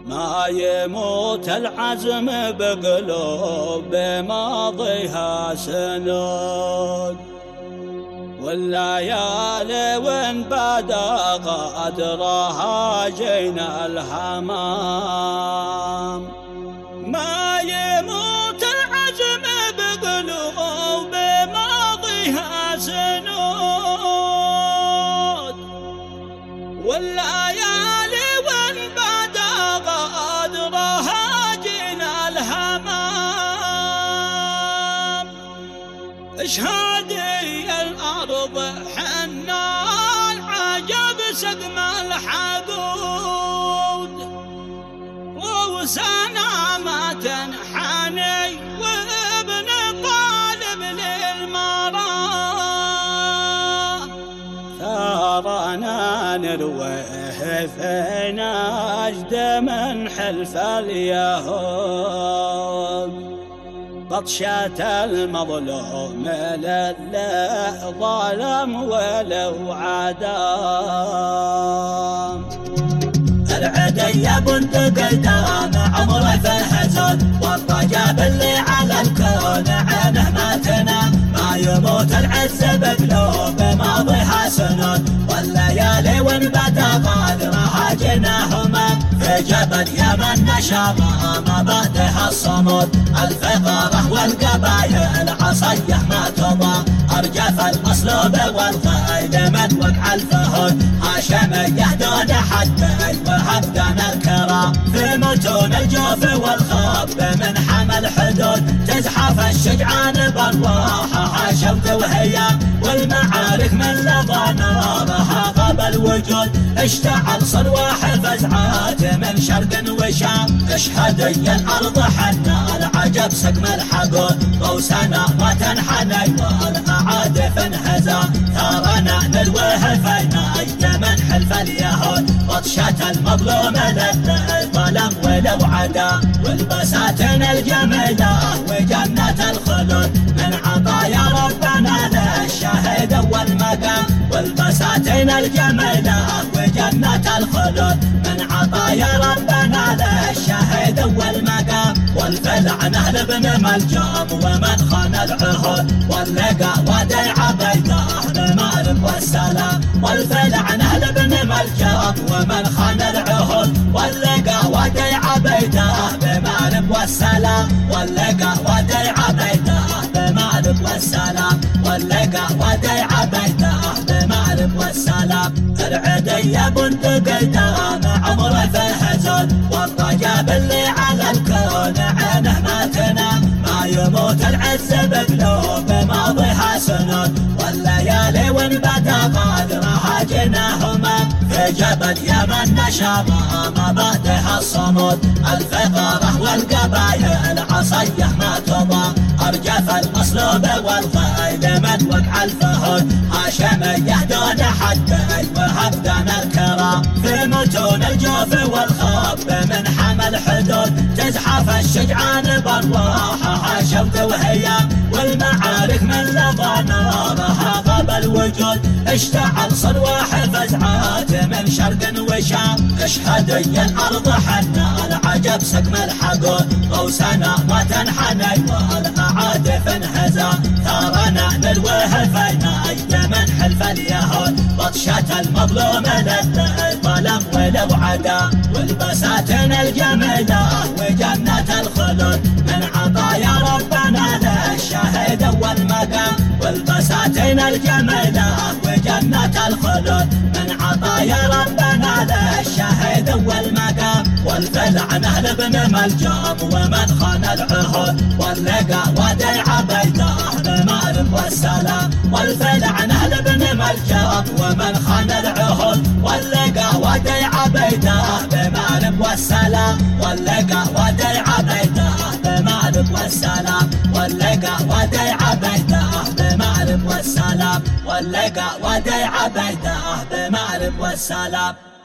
ما يموت العزم بقلوب بماضيها سنود، والليالي وين بدا غادرها جينا الهمام. ما يموت العزم بقلوب بماضيها سنود، والليالي وين بدا غادرها جينا الهمام. اشهادي الأرض حنا العجب سقم الحقود، روسنا ما تنحني وابن طالب للمرام. ثارنا نرويه في نجد من حلف اليهود، بطشة المظلوم لله ظلم ولو عدام. العدي بنت قدام عمره في الحزن، والرجاب اللي على الكون عينه ما تنام. ما يموت العز بقلوب ماضيها سنون، والليالي وين بدا غادرها جناهما. في جبل يمن نشر مبادئها الصمود، الفقرة والقبايل عصيه ما تضى. أرجف المصلوب والخيل من وقع الفهود، هاشميه دون حد وهبدنا الكرى. في متون الجوف والخوف من حمل حدود، تزحف الشجعان بارواحها شوق وهيام. والمعارك من لظى نارها غاب الوجود، اشتعل صرواح فزعات من شرق وشام. اشهدي الأرض حنا العجب سقم الحقود، روسنا ما تنحني والأعادف انهزام. ثارنا نلويه في نجد من حلف اليهود، بطشة المظلوم للظلم ولو عدا. والبساتين الجميلة وجنة الخلود، من عطايا ربنا للشاهد والمقام. والبساتين الجميلة وجنة الخلود، من عطايا ربنا للشاهد والمقام. والفلعنة لابن ملجام ومن خان العهود، واللقى وديع بيته بمأرب والسلام. والفلعنة لابن ملجام ومن خان العهود، واللقى وديع بيته بمأرب والسلام. واللقى وديع بيته بمأرب والسلام. واللقى وديع بيته بمأرب والسلام. العدي بنت قدام عمره في الحزن، والرجاب اللي على الكون عينه ما تنام. ما يموت العز بقلوب ماضيها سنون، والليالي وين بدا غادرها جناهما. في جبل يمن نشر مبادئها الصمود، الفقرة والقبايل عصيه ما تضى. أرجف المصلوب والخيل من وقع الفهود، هاشميه دون حد وهبدنا الكرى. في متون الجوف والخوف من حمل حدود، تزحف الشجعان بارواحها شوق وهيام. والمعارك من لظى نارها غاب الوجود، اشتعل صرواح فزعات من شرق وشام. اشهدي الأرض حنا العجب سقم الحقود، روسنا ما تنحني والأعادف انهزام. ثارنا نلويه في نجد من حلف اليهود، بطشة المظلوم للظلم ولو عدا. والبساتين الجميلة وجنة الخلود، من عطايا ربنا للشاهد والمقام. والبساتين الجميلة وجنة الخلود، من عطايا ربنا للشاهد والمقام. والفلعنة لابن ملجام ومن خان العهود، واللقى وديع بيته بمأرب والسلام. والفلعنة لابن ملجام ومن خان العهود، واللقى وديع بيته بمأرب والسلام. واللقى وديع بيته بمأرب والسلام. واللقى وديع بيته بمأرب والسلام. واللقى وديع بيته بمأرب والسلام.